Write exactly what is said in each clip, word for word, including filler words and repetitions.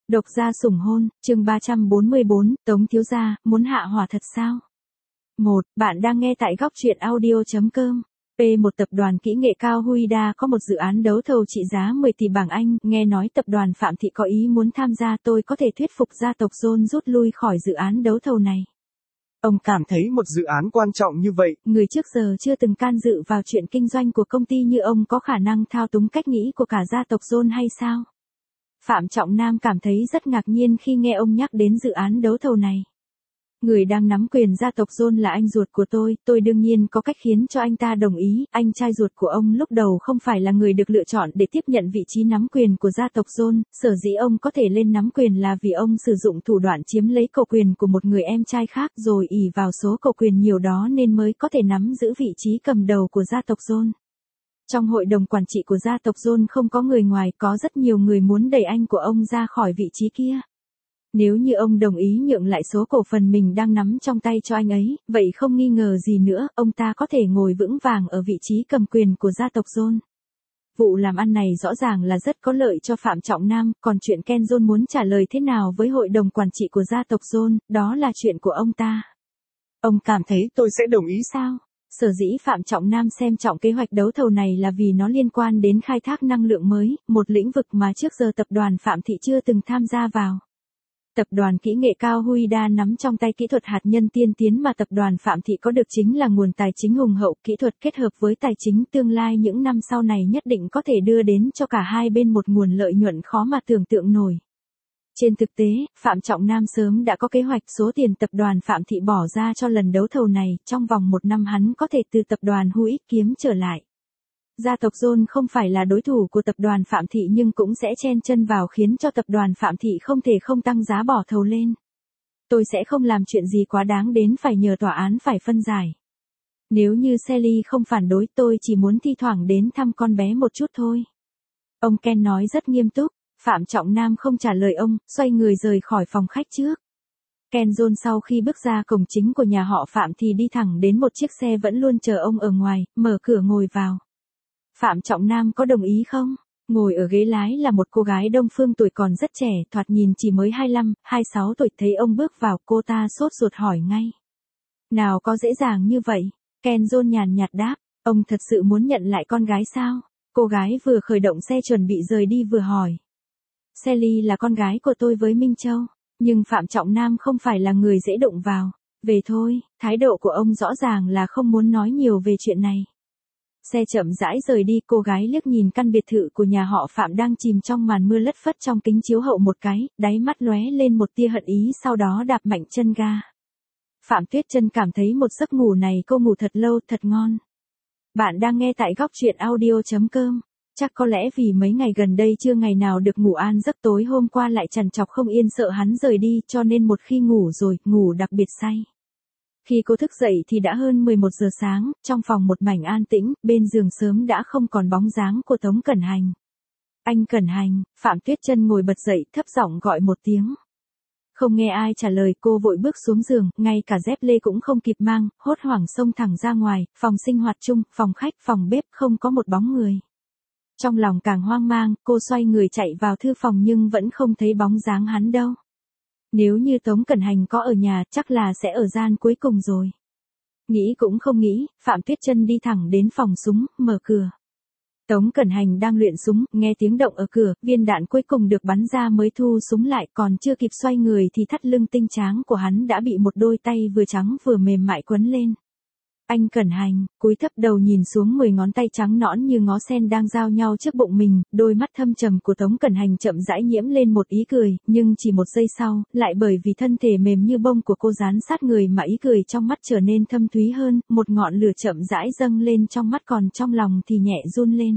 Độc gia sủng hôn, chương ba trăm bốn mươi bốn, Tống thiếu gia, muốn hạ hỏa thật sao? một. Bạn đang nghe tại góc truyện audio.com. P một tập đoàn kỹ nghệ cao Huida có một dự án đấu thầu trị giá mười tỷ bảng Anh, nghe nói tập đoàn Phạm Thị có ý muốn tham gia, tôi có thể thuyết phục gia tộc John rút lui khỏi dự án đấu thầu này. Ông cảm thấy một dự án quan trọng như vậy, Người trước giờ chưa từng can dự vào chuyện kinh doanh của công ty như ông có khả năng thao túng cách nghĩ của cả gia tộc John hay sao? Phạm Trọng Nam cảm thấy rất ngạc nhiên khi nghe ông nhắc đến dự án đấu thầu này. Người đang nắm quyền gia tộc John là anh ruột của tôi, tôi đương nhiên có cách khiến cho anh ta đồng ý. Anh trai ruột của ông lúc đầu không phải là người được lựa chọn để tiếp nhận vị trí nắm quyền của gia tộc John, sở dĩ ông có thể lên nắm quyền là vì ông sử dụng thủ đoạn chiếm lấy cầu quyền của một người em trai khác rồi ỷ vào số cầu quyền nhiều đó nên mới có thể nắm giữ vị trí cầm đầu của gia tộc John. Trong hội đồng quản trị của gia tộc John không có người ngoài, có rất nhiều người muốn đẩy anh của ông ra khỏi vị trí kia. Nếu như ông đồng ý nhượng lại số cổ phần mình đang nắm trong tay cho anh ấy, vậy không nghi ngờ gì nữa, ông ta có thể ngồi vững vàng ở vị trí cầm quyền của gia tộc John. Vụ làm ăn này rõ ràng là rất có lợi cho Phạm Trọng Nam, còn chuyện Ken John muốn trả lời thế nào với hội đồng quản trị của gia tộc John, đó là chuyện của ông ta. ông cảm thấy tôi sẽ đồng ý Sao? Sở dĩ Phạm Trọng Nam xem trọng kế hoạch đấu thầu này là vì nó liên quan đến khai thác năng lượng mới, một lĩnh vực mà trước giờ tập đoàn Phạm Thị chưa từng tham gia vào. Tập đoàn kỹ nghệ cao Huida nắm trong tay kỹ thuật hạt nhân tiên tiến mà tập đoàn Phạm Thị có được chính là nguồn tài chính hùng hậu, kỹ thuật kết hợp với tài chính tương lai những năm sau này nhất định có thể đưa đến cho cả hai bên một nguồn lợi nhuận khó mà tưởng tượng nổi. Trên thực tế, Phạm Trọng Nam sớm đã có kế hoạch số tiền tập đoàn Phạm Thị bỏ ra cho lần đấu thầu này, trong vòng một năm hắn có thể từ tập đoàn Huida kiếm trở lại. Gia tộc John không phải là đối thủ của tập đoàn Phạm Thị nhưng cũng sẽ chen chân vào khiến cho tập đoàn Phạm Thị không thể không tăng giá bỏ thầu lên. Tôi sẽ không làm chuyện gì quá đáng đến phải nhờ tòa án phải phân giải. Nếu như Sally không phản đối tôi chỉ muốn thi thoảng đến thăm con bé một chút thôi. Ông Ken nói rất nghiêm túc. Phạm Trọng Nam không trả lời ông, xoay người rời khỏi phòng khách trước. Ken John sau khi bước ra cổng chính của nhà họ Phạm thì đi thẳng đến một chiếc xe vẫn luôn chờ ông ở ngoài, mở cửa ngồi vào. Phạm Trọng Nam có đồng ý không? Ngồi ở ghế lái là một cô gái Đông Phương tuổi còn rất trẻ, thoạt nhìn chỉ mới hai mươi lăm, hai mươi sáu tuổi. Thấy ông bước vào, cô ta sốt ruột hỏi ngay. Nào có dễ dàng như vậy? Ken John nhàn nhạt đáp, ông thật sự muốn nhận lại con gái sao? Cô gái vừa khởi động xe chuẩn bị rời đi vừa hỏi. Sally là con gái của tôi với Minh Châu, nhưng Phạm Trọng Nam không phải là người dễ đụng vào. Về thôi, thái độ của ông rõ ràng là không muốn nói nhiều về chuyện này. Xe chậm rãi rời đi, cô gái liếc nhìn căn biệt thự của nhà họ Phạm đang chìm trong màn mưa lất phất trong kính chiếu hậu một cái, đáy mắt lóe lên một tia hận ý sau đó đạp mạnh chân ga. Phạm Tuyết Chân cảm thấy một giấc ngủ này cô ngủ thật lâu, thật ngon. Bạn đang nghe tại góc truyện audio.com. Chắc có lẽ vì mấy ngày gần đây chưa ngày nào được ngủ an giấc, tối hôm qua lại trằn trọc không yên sợ hắn rời đi cho nên một khi ngủ rồi, ngủ đặc biệt say. Khi cô thức dậy thì đã hơn mười một giờ sáng, trong phòng một mảnh an tĩnh, bên giường sớm đã không còn bóng dáng của Tống Cẩn Hành. Anh Cẩn Hành, Phạm Tuyết Chân ngồi bật dậy, thấp giọng gọi một tiếng. Không nghe ai trả lời, cô vội bước xuống giường, ngay cả dép lê cũng không kịp mang, hốt hoảng xông thẳng ra ngoài, phòng sinh hoạt chung, phòng khách, phòng bếp, không có một bóng người. Trong lòng càng hoang mang, cô xoay người chạy vào thư phòng nhưng vẫn không thấy bóng dáng hắn đâu. Nếu như Tống Cẩn Hành có ở nhà, chắc là sẽ ở gian cuối cùng rồi. Nghĩ cũng không nghĩ, Phạm Tuyết Chân đi thẳng đến phòng súng, mở cửa. Tống Cẩn Hành đang luyện súng, nghe tiếng động ở cửa, viên đạn cuối cùng được bắn ra mới thu súng lại, còn chưa kịp xoay người thì thắt lưng tinh tráng của hắn đã bị một đôi tay vừa trắng vừa mềm mại quấn lên. Anh Cẩn Hành, cúi thấp đầu nhìn xuống mười ngón tay trắng nõn như ngó sen đang giao nhau trước bụng mình, đôi mắt thâm trầm của Tống Cẩn Hành chậm rãi nhiễm lên một ý cười, nhưng chỉ một giây sau, lại bởi vì thân thể mềm như bông của cô dán sát người mà ý cười trong mắt trở nên thâm thúy hơn, một ngọn lửa chậm rãi dâng lên trong mắt còn trong lòng thì nhẹ run lên.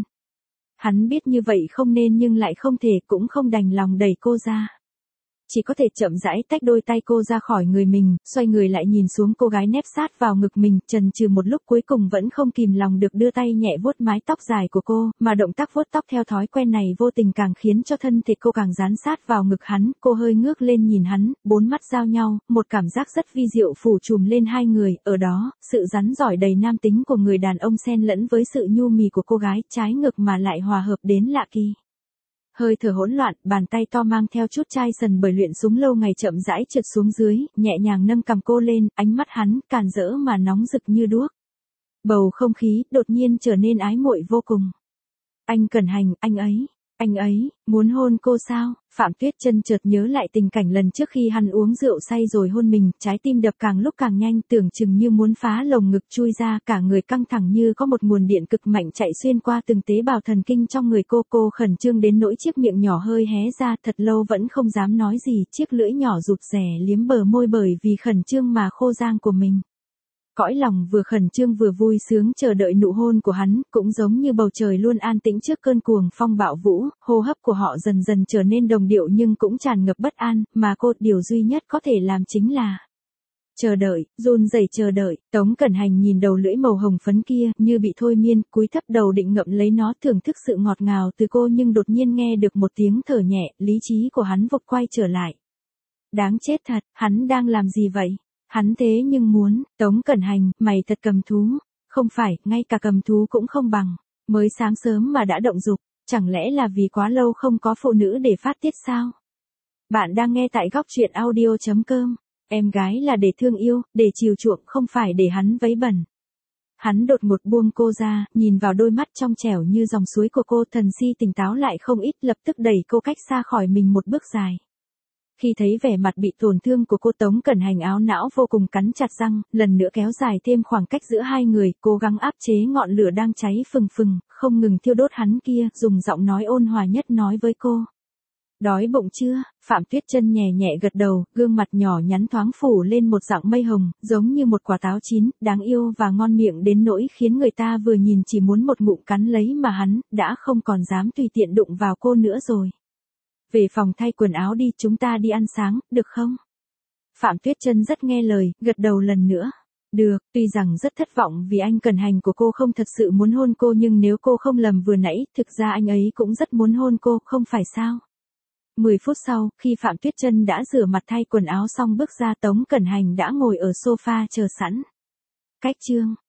Hắn biết như vậy không nên nhưng lại không thể, cũng không đành lòng đẩy cô ra. Chỉ có thể chậm rãi tách đôi tay cô ra khỏi người mình, xoay người lại nhìn xuống cô gái nép sát vào ngực mình, chần chừ một lúc cuối cùng vẫn không kìm lòng được đưa tay nhẹ vuốt mái tóc dài của cô, mà động tác vuốt tóc theo thói quen này vô tình càng khiến cho thân thể cô càng dán sát vào ngực hắn, cô hơi ngước lên nhìn hắn, bốn mắt giao nhau, một cảm giác rất vi diệu phủ trùm lên hai người, ở đó, sự rắn rỏi đầy nam tính của người đàn ông xen lẫn với sự nhu mì của cô gái, trái ngược mà lại hòa hợp đến lạ kỳ. Hơi thở hỗn loạn, bàn tay to mang theo chút chai sần bởi luyện súng lâu ngày chậm rãi trượt xuống dưới, nhẹ nhàng nâng cằm cô lên, ánh mắt hắn càn rỡ mà nóng rực như đuốc. Bầu không khí đột nhiên trở nên ái muội vô cùng. Anh Cẩn Hành, anh ấy, anh ấy, muốn hôn cô sao? Phạm Tuyết Chân chợt nhớ lại tình cảnh lần trước khi hắn uống rượu say rồi hôn mình, trái tim đập càng lúc càng nhanh, tưởng chừng như muốn phá lồng ngực chui ra, cả người căng thẳng như có một nguồn điện cực mạnh chạy xuyên qua từng tế bào thần kinh trong người cô. Cô khẩn trương đến nỗi chiếc miệng nhỏ hơi hé ra, thật lâu vẫn không dám nói gì, chiếc lưỡi nhỏ rụt rè liếm bờ môi bởi vì khẩn trương mà khô rang của mình. Cõi lòng vừa khẩn trương vừa vui sướng chờ đợi nụ hôn của hắn, cũng giống như bầu trời luôn an tĩnh trước cơn cuồng phong bạo vũ, hô hấp của họ dần dần trở nên đồng điệu nhưng cũng tràn ngập bất an, mà cô điều duy nhất có thể làm chính là chờ đợi, run rẩy chờ đợi. Tống Cẩn Hành nhìn đầu lưỡi màu hồng phấn kia, như bị thôi miên, cúi thấp đầu định ngậm lấy nó thưởng thức sự ngọt ngào từ cô, nhưng đột nhiên nghe được một tiếng thở nhẹ, lý trí của hắn vụt quay trở lại. Đáng chết thật, hắn đang làm gì vậy? Hắn thế nhưng muốn, Tống Cẩn Hành, mày thật cầm thú. Không phải, ngay cả cầm thú cũng không bằng. Mới sáng sớm mà đã động dục, chẳng lẽ là vì quá lâu không có phụ nữ để phát tiết sao? Bạn đang nghe tại góc truyện audio chấm com. Em gái là để thương yêu, để chiều chuộng, không phải để hắn vấy bẩn. Hắn đột ngột buông cô ra, nhìn vào đôi mắt trong trẻo như dòng suối của cô, thần si tỉnh táo lại không ít, lập tức đẩy cô cách xa khỏi mình một bước dài. Khi thấy vẻ mặt bị tổn thương của cô, Tống Cẩn Hành áo não vô cùng cắn chặt răng, lần nữa kéo dài thêm khoảng cách giữa hai người, cố gắng áp chế ngọn lửa đang cháy phừng phừng, không ngừng thiêu đốt hắn kia, dùng giọng nói ôn hòa nhất nói với cô. Đói bụng chưa? Phạm Tuyết Chân nhẹ nhẹ gật đầu, gương mặt nhỏ nhắn thoáng phủ lên một dạng mây hồng, giống như một quả táo chín, đáng yêu và ngon miệng đến nỗi khiến người ta vừa nhìn chỉ muốn một ngụm cắn lấy, mà hắn đã không còn dám tùy tiện đụng vào cô nữa rồi. Về phòng thay quần áo đi, chúng ta đi ăn sáng, được không? Phạm Tuyết Chân rất nghe lời, gật đầu lần nữa. Được, tuy rằng rất thất vọng vì anh Cẩn Hành của cô không thật sự muốn hôn cô, nhưng nếu cô không lầm vừa nãy, thực ra anh ấy cũng rất muốn hôn cô, không phải sao? mười phút sau, khi Phạm Tuyết Chân đã rửa mặt thay quần áo xong bước ra, Tống Cẩn Hành đã ngồi ở sofa chờ sẵn. Cách chương